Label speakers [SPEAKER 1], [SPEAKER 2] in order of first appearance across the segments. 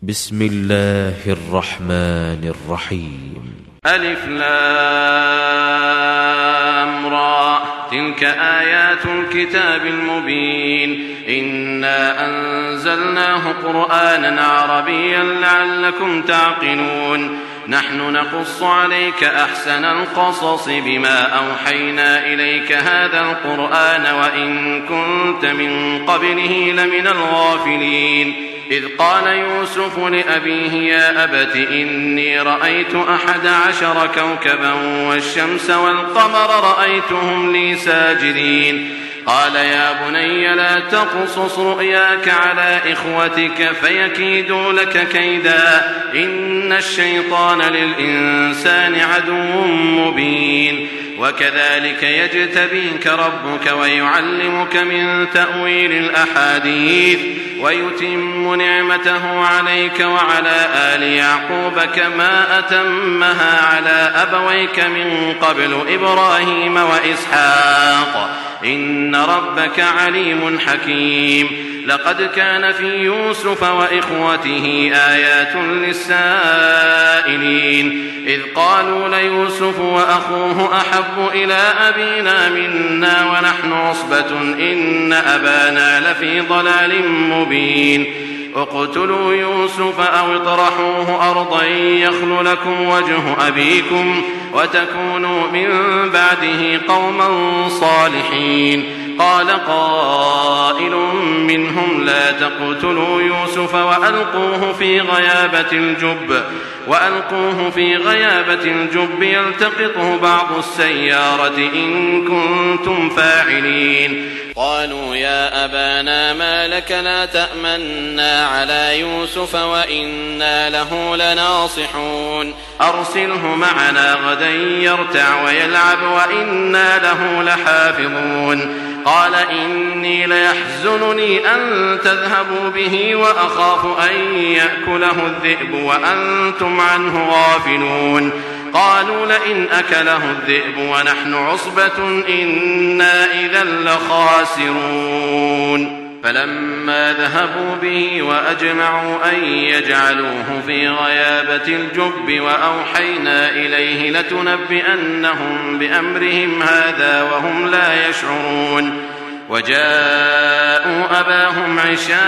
[SPEAKER 1] بسم الله الرحمن الرحيم.
[SPEAKER 2] ألف لام را، تلك آيات الكتاب المبين. إنا أنزلناه قرآنا عربيا لعلكم تعقلون. نحن نقص عليك أحسن القصص بما أوحينا إليك هذا القرآن وإن كنت من قبله لمن الغافلين. إذ قال يوسف لأبيه يا أبت إني رأيت 11 كوكبا والشمس والقمر رأيتهم لي ساجدين. قال يا بني لا تقصص رؤياك على إخوتك فيكيدوا لك كيدا إن الشيطان للإنسان عدو مبين. وكذلك يجتبيك ربك ويعلمك من تأويل الأحاديث ويتم نعمته عليك وعلى آل يعقوب كما أتمها على أبويك من قبل إبراهيم وإسحاق إن ربك عليم حكيم. لقد كان في يوسف وإخوته آيات للسائلين إذ قالوا ليوسف وأخوه أحب إلى أبينا منا ونحن عصبة إن أبانا لفي ضلال مبين. اقتلوا يوسف أو اطرحوه أرضا يخل لكم وجه أبيكم وتكونوا من بعده قوما صالحين. قال قائل منهم لا تقتلوا يوسف وألقوه في غيابة الجب يلتقطه بعض السيارة إن كنتم فاعلين. قالوا يا أبانا ما لك لا تأمنا على يوسف وإنا له لناصحون. أرسله معنا غدا يرتع ويلعب وإنا له لحافظون. قال إني ليحزنني أن تذهبوا به وأخاف أن يأكله الذئب وأنتم عنه غافلون. قالوا لئن أكله الذئب ونحن عصبة إنا إذا لخاسرون. فلما ذهبوا به وأجمعوا أن يجعلوه في غيابة الجب وأوحينا إليه لتنبئنهم بأمرهم هذا وهم لا يشعرون. وجاءوا أباهم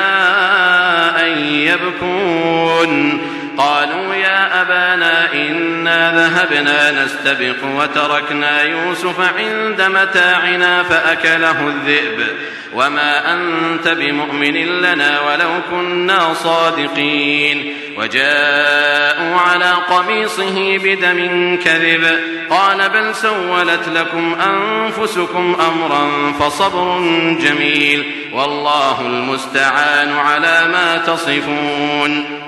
[SPEAKER 2] عشاء يبكون. قالوا يا أبانا إنا ذهبنا نستبق وتركنا يوسف عند متاعنا فأكله الذئب وما أنت بمؤمن لنا ولو كنا صادقين. وجاءوا على قميصه بدم كذب قال بل سولت لكم أنفسكم أمرا فصبر جميل والله المستعان على ما تصفون.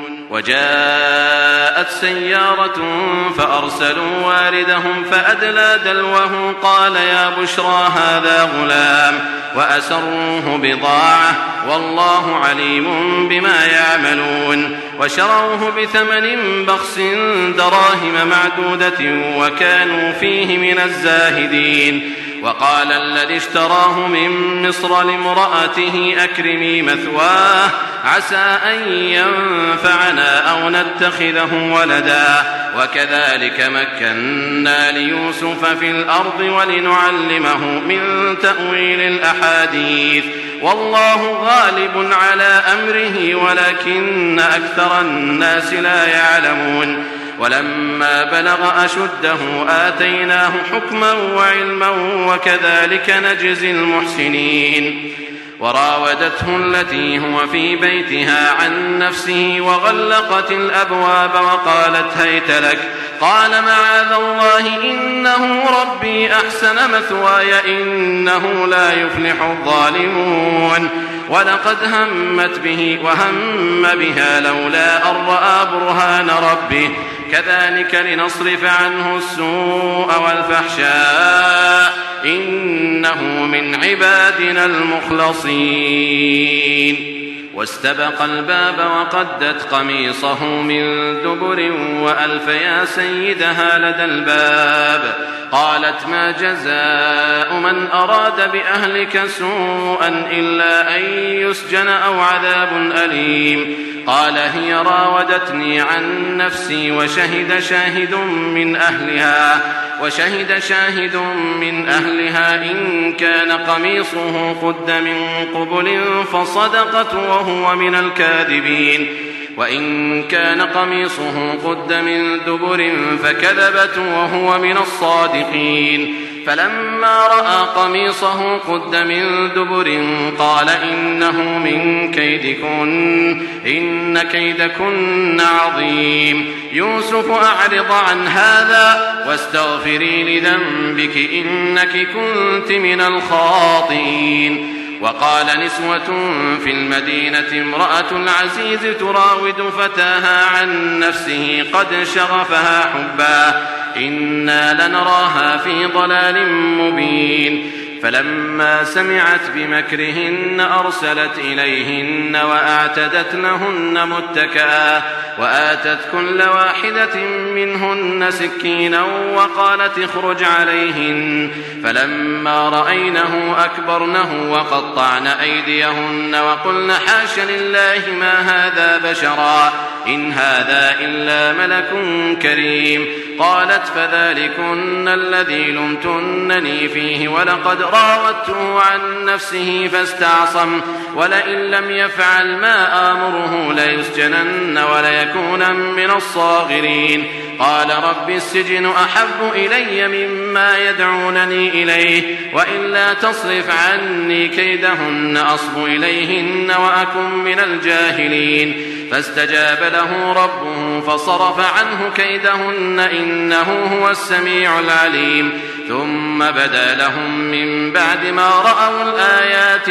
[SPEAKER 2] وجاءت سيارة فأرسلوا واردهم فأدلى دلوه قال يا بشرى هذا غلام وأسروه بضاعة والله عليم بما يعملون. وشروه بثمن بخس دراهم معدودة وكانوا فيه من الزاهدين. وقال الذي اشتراه من مصر لامرأته أكرمي مثواه عسى أن ينفعنا أو نتخذه ولدا. وكذلك مكنا ليوسف في الأرض ولنعلمه من تأويل الأحاديث والله غالب على أمره ولكن أكثر الناس لا يعلمون. ولما بلغ أشده آتيناه حكما وعلما وكذلك نجزي المحسنين. وراودته التي هو في بيتها عن نفسه وغلقت الأبواب وقالت هيت لك قال معاذ الله إنه ربي أحسن مثواي إنه لا يفلح الظالمون. ولقد همت به وهم بها لولا أن رأى برهان ربه كذلك لنصرف عنه السوء والفحشاء إنه من عبادنا المخلصين. واستبق الباب وقدت قميصه من دبر وألف يا سيدها لدى الباب. قالت ما جزاء من أراد بأهلك سوءا إلا أن يسجن أو عذاب أليم. قال هي راودتني عن نفسي وشهد شاهد من أهلها إن كان قميصه قد من قبل فصدقت وهو من الكاذبين وإن كان قميصه قد من دبر فكذبت وهو من الصادقين فلما رأى قميصه قد من دبر قال إنه من كيدكن إن كيدكن عظيم يوسف أعرض عن هذا واستغفري لذنبك إنك كنت من الخاطئين. وقال نسوة في المدينة امرأة العزيز تراود فتاها عن نفسه قد شغفها حبا إنا لنراها في ضلال مبين. فلما سمعت بمكرهن أرسلت إليهن وأعتدت لهن متكئا وآتت كل واحدة منهن سكينا وقالت اخرج عليهن فلما رأينه أكبرنه وقطعن أيديهن وقلن حاش لله ما هذا بشرا إن هذا إلا ملك كريم. قالت فذلكن الذي لمتنني فيه ولقد راودته عن نفسه فاستعصم ولئن لم يفعل ما آمره ليسجنن وليكون من الصاغرين. قال رب السجن أحب إلي مما يدعونني إليه وإلا تصرف عني كيدهن أصب إليهن وأكن من الجاهلين. فاستجاب له ربه فصرف عنه كيدهن إنه هو السميع العليم. ثم بدا لهم من بعد ما رأوا الآيات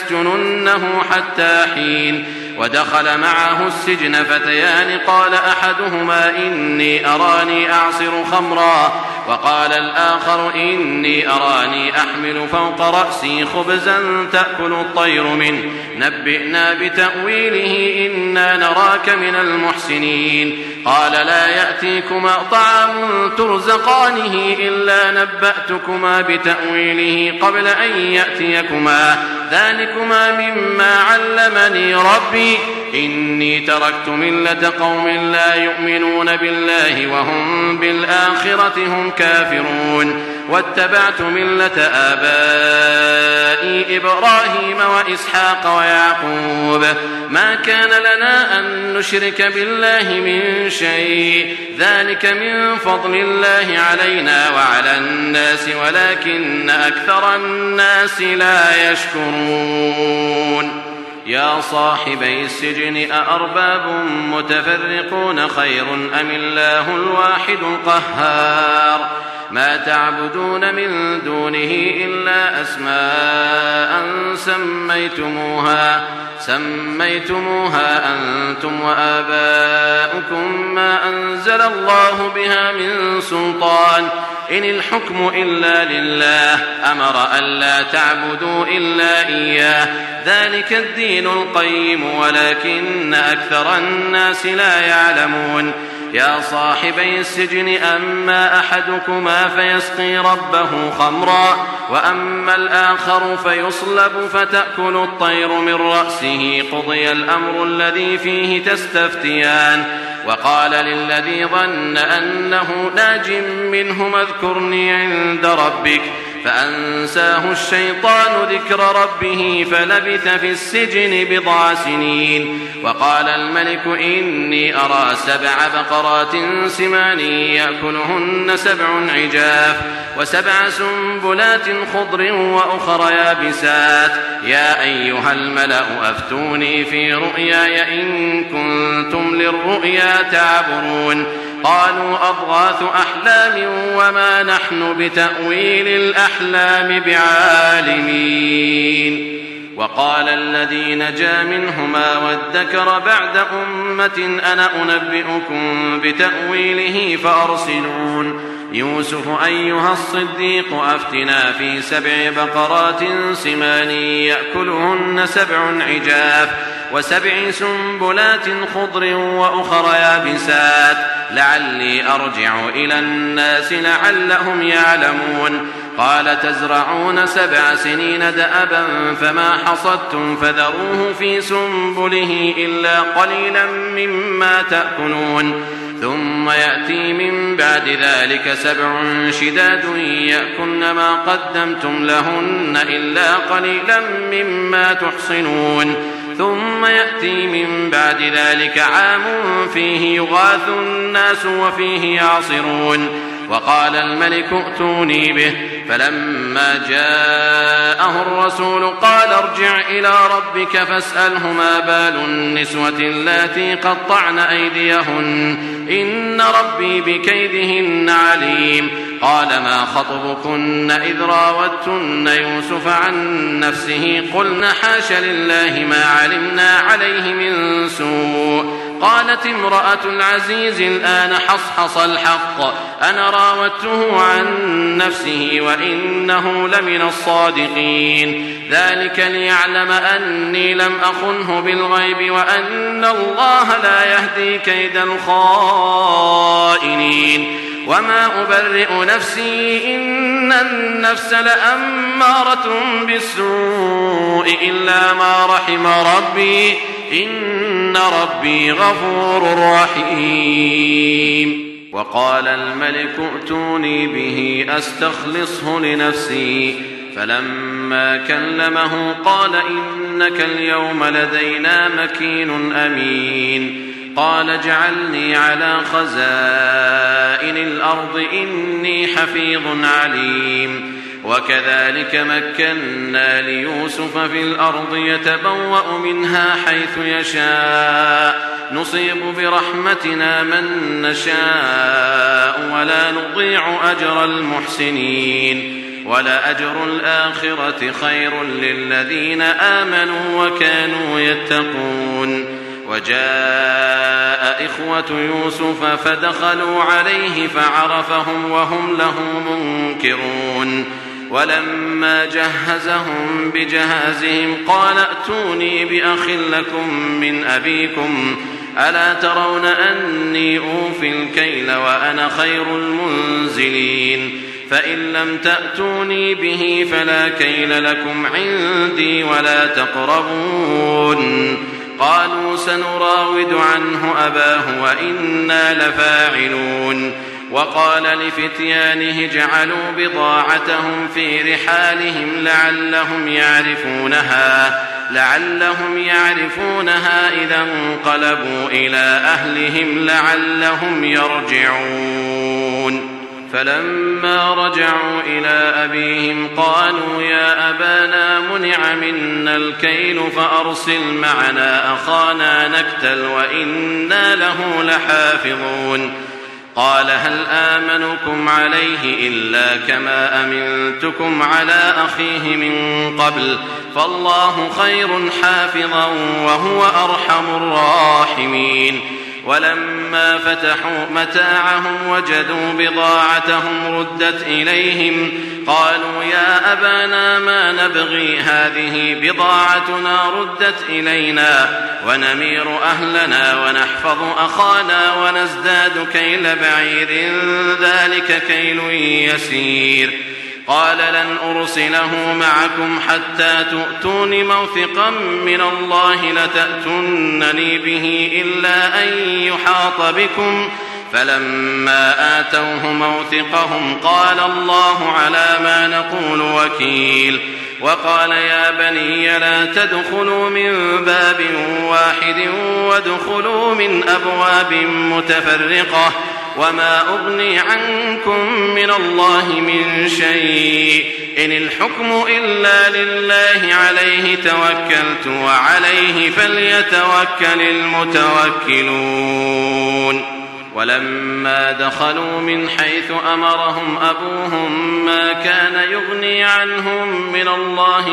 [SPEAKER 2] ليسجننه حتى حين. ودخل معه السجن فتيان قال أحدهما إني أراني أعصر خمرا وقال الآخر إني أراني أحمل فوق رأسي خبزا تأكل الطير منه نبئنا بتأويله إنا نراك من المحسنين. قال لا يأتيكما طعام ترزقانه إلا نبأتكما بتأويله قبل أن يأتيكما ذلكما مما علمني ربي إني تركت ملة قوم لا يؤمنون بالله وهم بالآخرة هم كافرون واتبعت ملة آبائي إبراهيم وإسحاق ويعقوب ما كان لنا أن نشرك بالله من شيء ذلك من فضل الله علينا وعلى الناس ولكن أكثر الناس لا يشكرون. يا صاحبي السجن أأرباب متفرقون خير أم الله الواحد القهار ما تعبدون من دونه إلا أسماء سميتموها أنتم وآباؤكم ما أنزل الله بها من سلطان إن الحكم إلا لله أمر ألا تعبدوا إلا إياه ذلك الدين القيم ولكن أكثر الناس لا يعلمون. يا صاحبي السجن أما أحدكما فيسقي ربه خمرا وأما الآخر فيصلب فتأكل الطير من رأسه قضي الأمر الذي فيه تستفتيان. وقال للذي ظن أنه ناج منهما اذكرني عند ربك فأنساه الشيطان ذكر ربه فلبث في السجن بضع سنين. وقال الملك إني أرى 7 بقرات سمان يأكلهن 7 عجاف و7 سنبلات خضر وأخر يابسات يا أيها الملأ أفتوني في رؤياي إن كنتم للرؤيا تعبرون. قالوا أضغاث أحلام وما نحن بتأويل الأحلام بعالمين. وقال الذي نجا منهما وادكر بعد أمة أنا أنبئكم بتأويله فأرسلون. يوسف أيها الصديق أفتنا في 7 بقرات سمان يأكلهن 7 عجاف و7 سنبلات خضر وأخر يابسات لعلي أرجع إلى الناس لعلهم يعلمون. قال تزرعون 7 سنين دأبا فما حصدتم فذروه في سنبله إلا قليلا مما تأكلون ثم يأتي من بعد ذلك 7 شداد يأكلن ما قدمتم لهن إلا قليلا مما تحصنون ثم يأتي من بعد ذلك عام فيه يغاث الناس وفيه يعصرون وقال الملك ائتوني به فلما جاءه الرسول قال ارجع إلى ربك فاسأله ما بال النسوة اللاتي قطعن أيديهن إن ربي بكيدهن عليم قال ما خطبكن إذ راوتن يوسف عن نفسه قلن حاش لله ما علمنا عليه من سوء قالت امرأة العزيز الآن حصحص الحق أنا راودته عن نفسه وإنه لمن الصادقين ذلك ليعلم أني لم أخنه بالغيب وأن الله لا يهدي كيد الخائنين وما أبرئ نفسي إن النفس لأمارة بالسوء إلا ما رحم ربي إن ربي غفور رحيم وقال الملك ائتوني به أستخلصه لنفسي فلما كلمه قال إنك اليوم لدينا مكين أمين قال اجعلني على خزائن الأرض إني حفيظ عليم وكذلك مكنا ليوسف في الأرض يتبوأ منها حيث يشاء نصيب برحمتنا من نشاء ولا نضيع أجر المحسنين ولأجر الآخرة خير للذين آمنوا وكانوا يتقون وجاء إخوة يوسف فدخلوا عليه فعرفهم وهم له منكرون ولما جهزهم بجهازهم قال ائتوني بأخ لكم من أبيكم ألا ترون أني أوفي الكيل وأنا خير المنزلين فإن لم تأتوني به فلا كيل لكم عندي ولا تقربون قالوا سنراود عنه أباه وإنا لفاعلون وقال لفتيانه اجعلوا بضاعتهم في رحالهم لعلهم يعرفونها إذا انقلبوا إلى أهلهم لعلهم يرجعون فلما رجعوا إلى أبيهم قالوا يا أبانا منع منا الكيل فأرسل معنا أخانا نكتل وإنا له لحافظون قال هل آمنكم عليه إلا كما أمنتكم على أخيه من قبل فالله خير حافظا وهو أرحم الراحمين ولما فتحوا متاعهم وجدوا بضاعتهم ردت إليهم قالوا يا أبانا ما نبغي هذه بضاعتنا ردت إلينا ونمير أهلنا ونحفظ أخانا ونزداد كيل بعير ذلك كيل يسير قال لن أرسله معكم حتى تؤتون موثقا من الله لتأتونني به إلا أن يحاط بكم فلما آتوه موثقهم قال الله على ما نقول وكيل وقال يا بني لا تدخلوا من باب واحد وادخلوا من أبواب متفرقة وما أغني عنكم من الله من شيء إن الحكم إلا لله عليه توكلت وعليه فليتوكل المتوكلون ولما دخلوا من حيث أمرهم أبوهم ما كان يغني عنهم من الله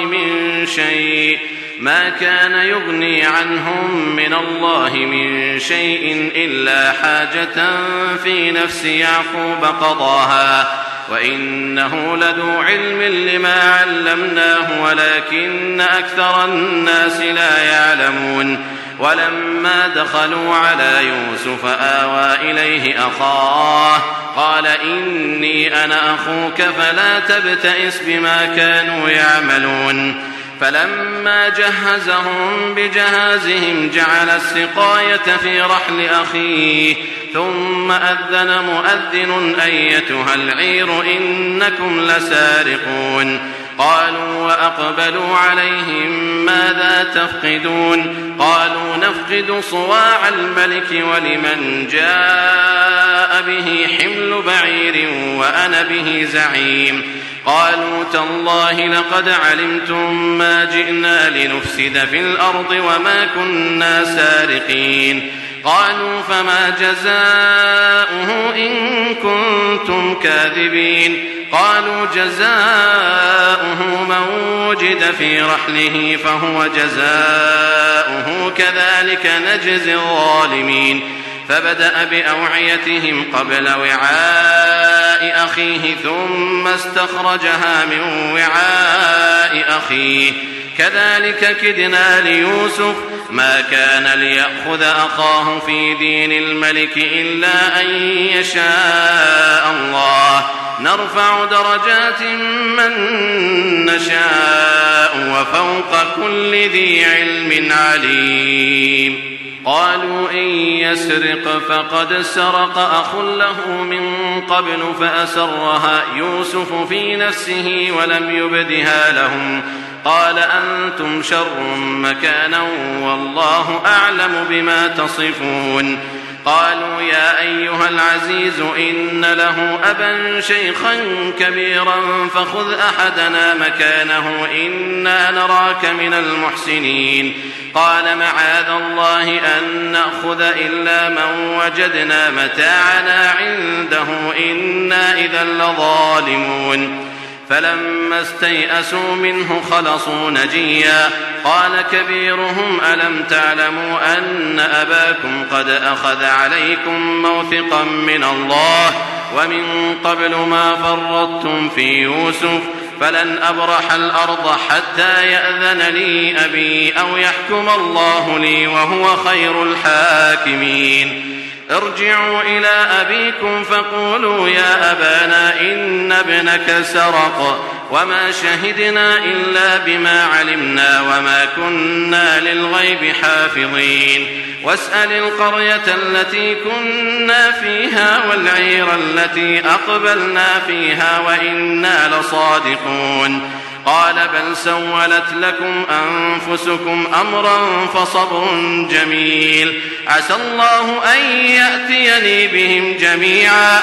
[SPEAKER 2] من شيء إلا حاجة في نفس يعقوب قضاها وإنه لذو علم لما علمناه ولكن أكثر الناس لا يعلمون ولما دخلوا على يوسف آوى إليه أخاه قال إني أنا أخوك فلا تبتئس بما كانوا يعملون. فلما جهزهم بجهازهم جعل السقاية في رحل أخيه ثم أذن مؤذن أيتها العير إنكم لسارقون. قالوا وأقبلوا عليهم ماذا تفقدون؟ قالوا نفقد صواع الملك ولمن جاء به حمل بعير وأنا به زعيم. قالوا تالله لقد علمتم ما جئنا لنفسد في الأرض وما كنا سارقين. قالوا فما جزاؤه إن كنتم كاذبين؟ قالوا جزاؤه من وجد في رحله فهو جزاؤه كذلك نجزي الظالمين. فبدأ بأوعيتهم قبل وعاء أخيه ثم استخرجها من وعاء أخيه كذلك كدنا ليوسف ما كان ليأخذ أخاه في دين الملك إلا أن يشاء الله نرفع درجات من نشاء وفوق كل ذي علم عليم. قالوا إن يسرق فقد سرق أخ له من قبل فأسرها يوسف في نفسه ولم يبدها لهم. قال أنتم شر مكانا والله أعلم بما تصفون. قالوا يا أيها العزيز إن له أبا شيخا كبيرا فخذ أحدنا مكانه إنا نراك من المحسنين. قال معاذ الله أن نأخذ إلا من وجدنا متاعنا عنده إنا إذا لظالمون. فلما استيئسوا منه خلصوا نجيا. قال كبيرهم ألم تعلموا أن أباكم قد أخذ عليكم موثقا من الله ومن قبل ما فرطتم في يوسف فلن أبرح الأرض حتى يأذن لي أبي أو يحكم الله لي وهو خير الحاكمين. ارجعوا إلى أبيكم فقولوا يا أبانا إن ابنك سرق وما شهدنا إلا بما علمنا وما كنا للغيب حافظين. واسأل القرية التي كنا فيها والعير التي أقبلنا فيها وإنا لصادقون. قال بل سولت لكم أنفسكم أمرا فصبر جميل عسى الله أن يأتيني بهم جميعا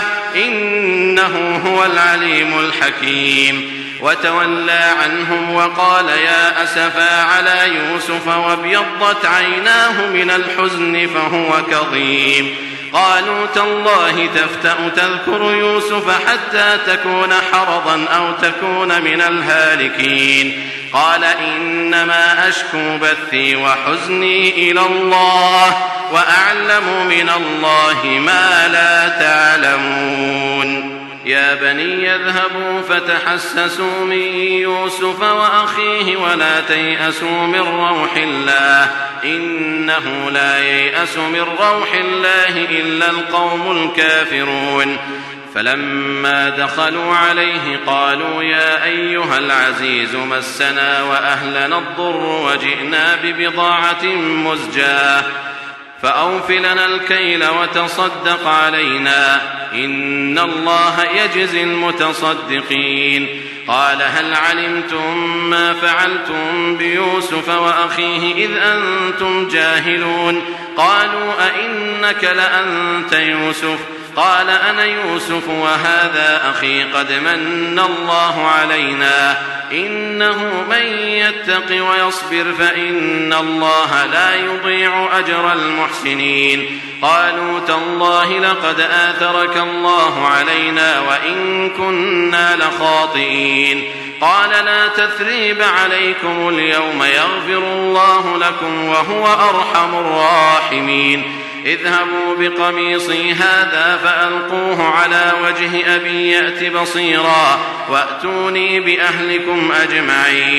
[SPEAKER 2] إنه هو العليم الحكيم. وتولى عنهم وقال يا أسفا على يوسف وابيضت عيناه من الحزن فهو كظيم. قالوا تالله تفتأ تذكر يوسف حتى تكون حرضا أو تكون من الهالكين. قال إنما أشكو بثي وحزني إلى الله وأعلم من الله ما لا تعلمون. يا بني اذهبوا فتحسسوا من يوسف وأخيه ولا تيأسوا من روح الله إنه لا ييأس من روح الله إلا القوم الكافرون. فلما دخلوا عليه قالوا يا أيها العزيز مسنا وأهلنا الضر وجئنا ببضاعة مزجاة فأوف لنا الكيل وتصدق علينا إن الله يجزي المتصدقين. قال هل علمتم ما فعلتم بيوسف وأخيه إذ أنتم جاهلون؟ قالوا أئنك لأنت يوسف؟ قال أنا يوسف وهذا أخي قد من الله علينا إنه من يتق ويصبر فإن الله لا يضيع أجر المحسنين. قالوا تالله لقد آثرك الله علينا وإن كنا لخاطئين. قال لا تثريب عليكم اليوم يغفر الله لكم وهو أرحم الراحمين. اذهبوا بقميصي هذا فألقوه على وجه أبي يأت بصيرا وأتوني بأهلكم أجمعين.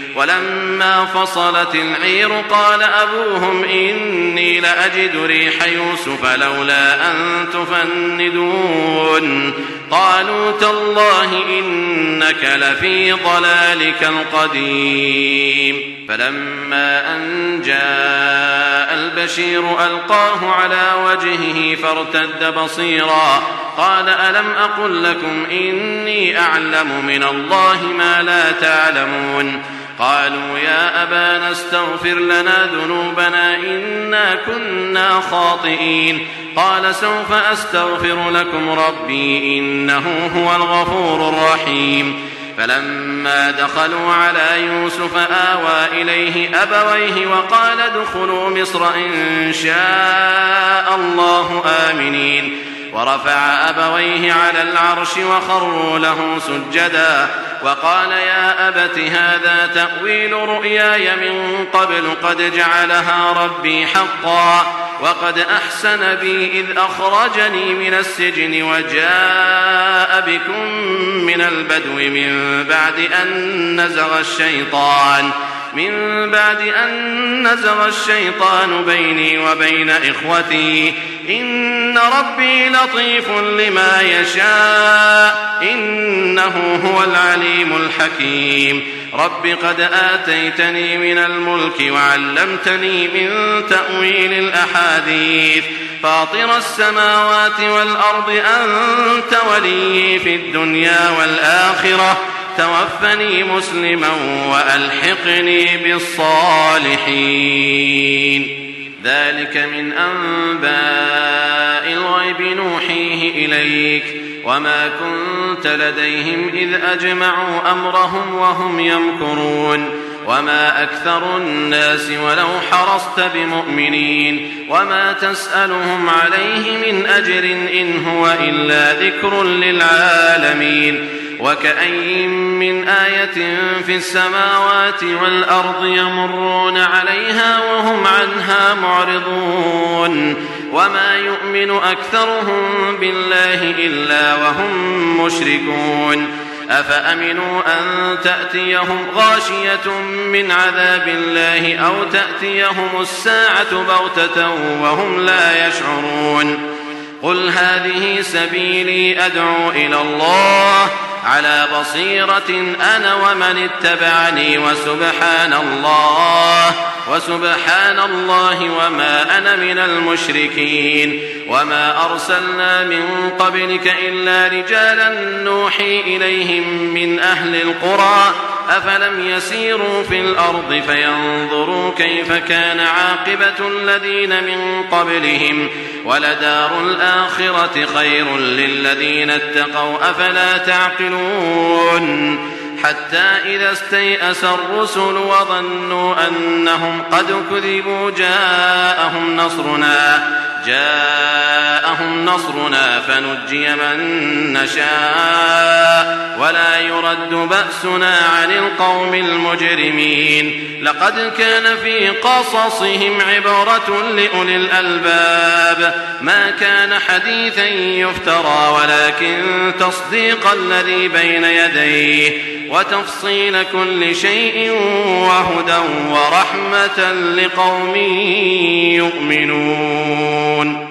[SPEAKER 2] ولما فصلت العير قال أبوهم إني لأجد ريح يوسف لولا أن تفندون قالوا تالله إنك لفي ضلالك القديم فلما أن جاء البشير ألقاه على وجهه فارتد بصيرا قال ألم أقل لكم إني أعلم من الله ما لا تعلمون قالوا يا أبانا استغفر لنا ذنوبنا إنا كنا خاطئين قال سوف أستغفر لكم ربي إنه هو الغفور الرحيم فلما دخلوا على يوسف آوى إليه أبويه وقال ادخلوا مصر إن شاء الله آمنين ورفع أبويه على العرش وخروا له سجدا وقال يا أبت هذا تأويل رؤياي من قبل قد جعلها ربي حقا وقد أحسن بي إذ أخرجني من السجن وجاء بكم من البدو من بعد أن نزغ الشيطان بيني وبين إخوتي إن ربي لطيف لما يشاء إنه هو العليم الحكيم رب قد آتيتني من الملك وعلمتني من تأويل الأحاديث فاطر السماوات والأرض أنت ولي في الدنيا والآخرة توفني مسلما وألحقني بالصالحين ذلك من أنباء الغيب نوحيه إليك وما كنت لديهم إذ أجمعوا أمرهم وهم يمكرون وما أكثر الناس ولو حرصت بمؤمنين وما تسألهم عليه من أجر إن هو إلا ذكر للعالمين وكأي من آية في السماوات والأرض يمرون عليها وهم عنها معرضون وما يؤمن أكثرهم بالله إلا وهم مشركون أفأمنوا أن تأتيهم غاشية من عذاب الله أو تأتيهم الساعة بغتة وهم لا يشعرون قل هذه سبيلي أدعو إلى الله على بصيرة أنا ومن اتبعني وسبحان الله وما أنا من المشركين وما أرسلنا من قبلك إلا رجالا نوحي إليهم من أهل القرى أفلم يسيروا في الأرض فينظروا كيف كان عاقبة الذين من قبلهم ولدار الآخرة خير للذين اتقوا أفلا تعقلون حتى إذا استيأس الرسل وظنوا أنهم قد كذبوا جاءهم نصرنا فنجي من نشاء ولا يرد بأسنا عن القوم المجرمين لقد كان في قصصهم عبرة لأولي الألباب ما كان حديثا يفترى ولكن تصديق الذي بين يديه وتفصيل كل شيء وهدى ورحمة لقوم يؤمنون